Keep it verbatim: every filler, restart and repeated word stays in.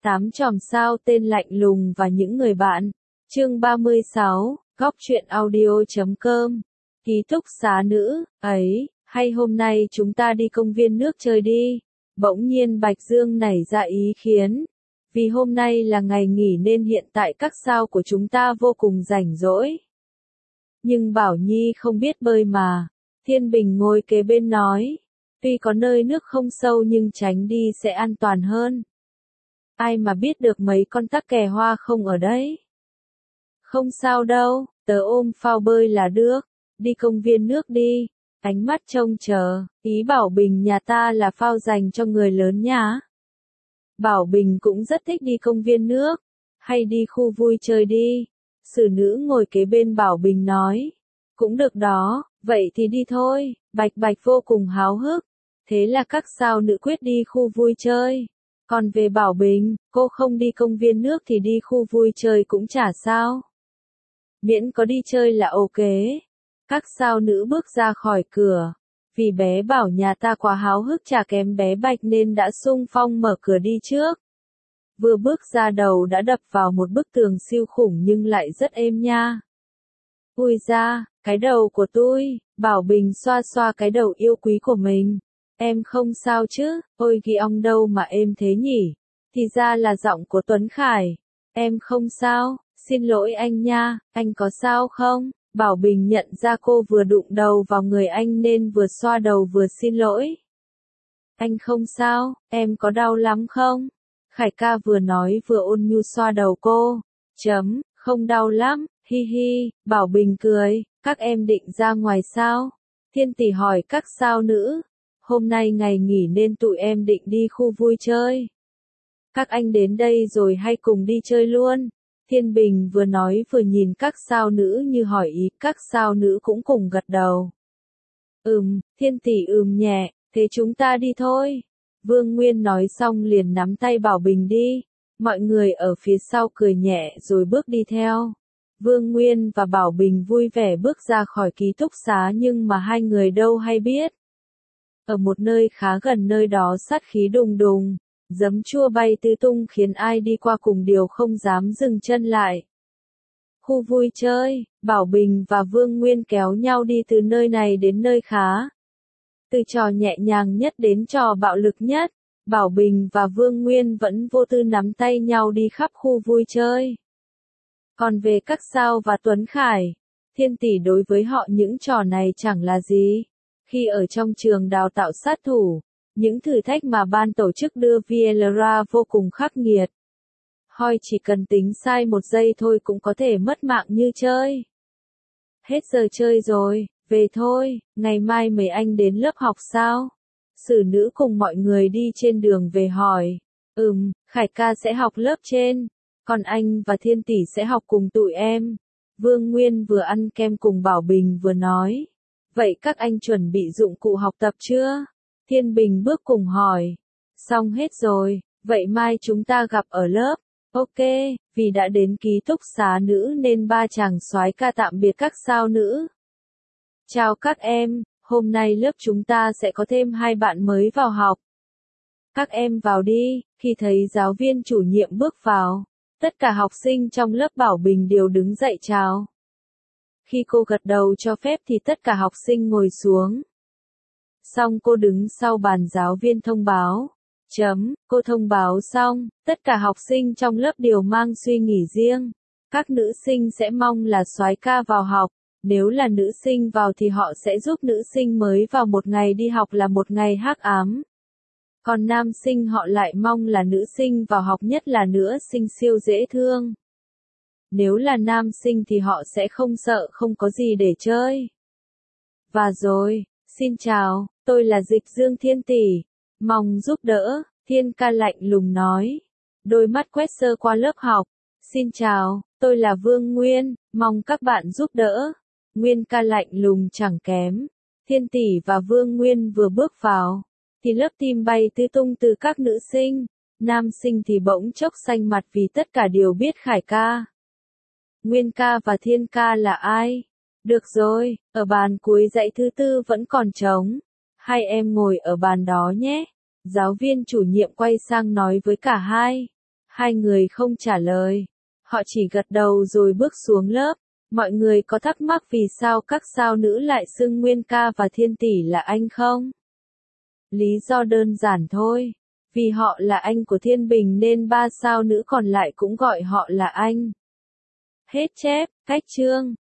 Tám chòm sao tên lạnh lùng và những người bạn. Chương ba mươi sáu, góc truyện audio chấm com. Ký túc xá nữ, ấy, hay hôm nay chúng ta đi công viên nước chơi đi. Bỗng nhiên Bạch Dương nảy ra ý kiến. Vì hôm nay là ngày nghỉ nên hiện tại các sao của chúng ta vô cùng rảnh rỗi. Nhưng Bảo Nhi không biết bơi mà. Thiên Bình ngồi kế bên nói. Tuy có nơi nước không sâu nhưng tránh đi sẽ an toàn hơn. Ai mà biết được mấy con tắc kè hoa không ở đấy. Không sao đâu, tớ ôm phao bơi là được. Đi công viên nước đi. Ánh mắt trông chờ, ý Bảo Bình nhà ta là phao dành cho người lớn nhá. Bảo Bình cũng rất thích đi công viên nước. Hay đi khu vui chơi đi. Sử nữ ngồi kế bên Bảo Bình nói. Cũng được đó, vậy thì đi thôi. Bạch Bạch vô cùng háo hức. Thế là các sao nữ quyết đi khu vui chơi. Còn về Bảo Bình, cô không đi công viên nước thì đi khu vui chơi cũng chả sao. Miễn có đi chơi là ok. Các sao nữ bước ra khỏi cửa. Vì bé Bảo nhà ta quá háo hức chả kém bé Bạch nên đã xung phong mở cửa đi trước. Vừa bước ra đầu đã đập vào một bức tường siêu khủng nhưng lại rất êm nha. Ui da, cái đầu của tôi, Bảo Bình xoa xoa cái đầu yêu quý của mình. Em không sao chứ, ôi ghi ong đâu mà êm thế nhỉ, thì ra là giọng của Tuấn Khải. Em không sao, xin lỗi anh nha, anh có sao không? Bảo Bình nhận ra cô vừa đụng đầu vào người anh nên vừa xoa đầu vừa xin lỗi. Anh không sao, em có đau lắm không? Khải ca vừa nói vừa ôn nhu xoa đầu cô. Chấm, không đau lắm, hi hi, Bảo Bình cười, các em định ra ngoài sao? Thiên Tỷ hỏi các sao nữ. Hôm nay ngày nghỉ nên tụi em định đi khu vui chơi. Các anh đến đây rồi hay cùng đi chơi luôn? Thiên Bình vừa nói vừa nhìn các sao nữ như hỏi ý, các sao nữ cũng cùng gật đầu. Ừm, Thiên Tỷ ừm nhẹ, thế chúng ta đi thôi. Vương Nguyên nói xong liền nắm tay Bảo Bình đi. Mọi người ở phía sau cười nhẹ rồi bước đi theo. Vương Nguyên và Bảo Bình vui vẻ bước ra khỏi ký túc xá nhưng mà hai người đâu hay biết. Ở một nơi khá gần nơi đó sát khí đùng đùng, giấm chua bay tứ tung khiến ai đi qua cùng đều không dám dừng chân lại. Khu vui chơi, Bảo Bình và Vương Nguyên kéo nhau đi từ nơi này đến nơi khá. Từ trò nhẹ nhàng nhất đến trò bạo lực nhất, Bảo Bình và Vương Nguyên vẫn vô tư nắm tay nhau đi khắp khu vui chơi. Còn về các sao và Tuấn Khải, Thiên Tỷ đối với họ những trò này chẳng là gì. Khi ở trong trường đào tạo sát thủ, những thử thách mà ban tổ chức đưa ra vô cùng khắc nghiệt. Hoi chỉ cần tính sai một giây thôi cũng có thể mất mạng như chơi. Hết giờ chơi rồi, về thôi, ngày mai mấy anh đến lớp học sao? Sử nữ cùng mọi người đi trên đường về hỏi. Ừm, Khải ca sẽ học lớp trên, còn anh và Thiên Tỷ sẽ học cùng tụi em. Vương Nguyên vừa ăn kem cùng Bảo Bình vừa nói. Vậy các anh chuẩn bị dụng cụ học tập chưa? Thiên Bình bước cùng hỏi. Xong hết rồi, vậy mai chúng ta gặp ở lớp. Ok, vì đã đến ký túc xá nữ nên ba chàng soái ca tạm biệt các sao nữ. Chào các em, hôm nay lớp chúng ta sẽ có thêm hai bạn mới vào học. Các em vào đi. Khi thấy giáo viên chủ nhiệm bước vào, tất cả học sinh trong lớp Bảo Bình đều đứng dậy chào. Khi cô gật đầu cho phép thì tất cả học sinh ngồi xuống. Xong cô đứng sau bàn giáo viên thông báo. Chấm, cô thông báo xong, tất cả học sinh trong lớp đều mang suy nghĩ riêng. Các nữ sinh sẽ mong là soái ca vào học. Nếu là nữ sinh vào thì họ sẽ giúp nữ sinh mới vào một ngày đi học là một ngày hắc ám. Còn nam sinh họ lại mong là nữ sinh vào học nhất là nữ sinh siêu dễ thương. Nếu là nam sinh thì họ sẽ không sợ không có gì để chơi. Và rồi, xin chào, tôi là Dịch Dương Thiên Tỷ. Mong giúp đỡ, Thiên ca lạnh lùng nói. Đôi mắt quét sơ qua lớp học. Xin chào, tôi là Vương Nguyên, mong các bạn giúp đỡ. Nguyên ca lạnh lùng chẳng kém. Thiên Tỷ và Vương Nguyên vừa bước vào, thì lớp tim bay tứ tung từ các nữ sinh. Nam sinh thì bỗng chốc xanh mặt vì tất cả đều biết Khải ca. Nguyên ca và Thiên ca là ai? Được rồi, ở bàn cuối dãy thứ tư vẫn còn trống. Hai em ngồi ở bàn đó nhé. Giáo viên chủ nhiệm quay sang nói với cả hai. Hai người không trả lời. Họ chỉ gật đầu rồi bước xuống lớp. Mọi người có thắc mắc vì sao các sao nữ lại xưng Nguyên ca và Thiên tỷ là anh không? Lý do đơn giản thôi. Vì họ là anh của Thiên Bình nên ba sao nữ còn lại cũng gọi họ là anh. Hết chép, cách chương.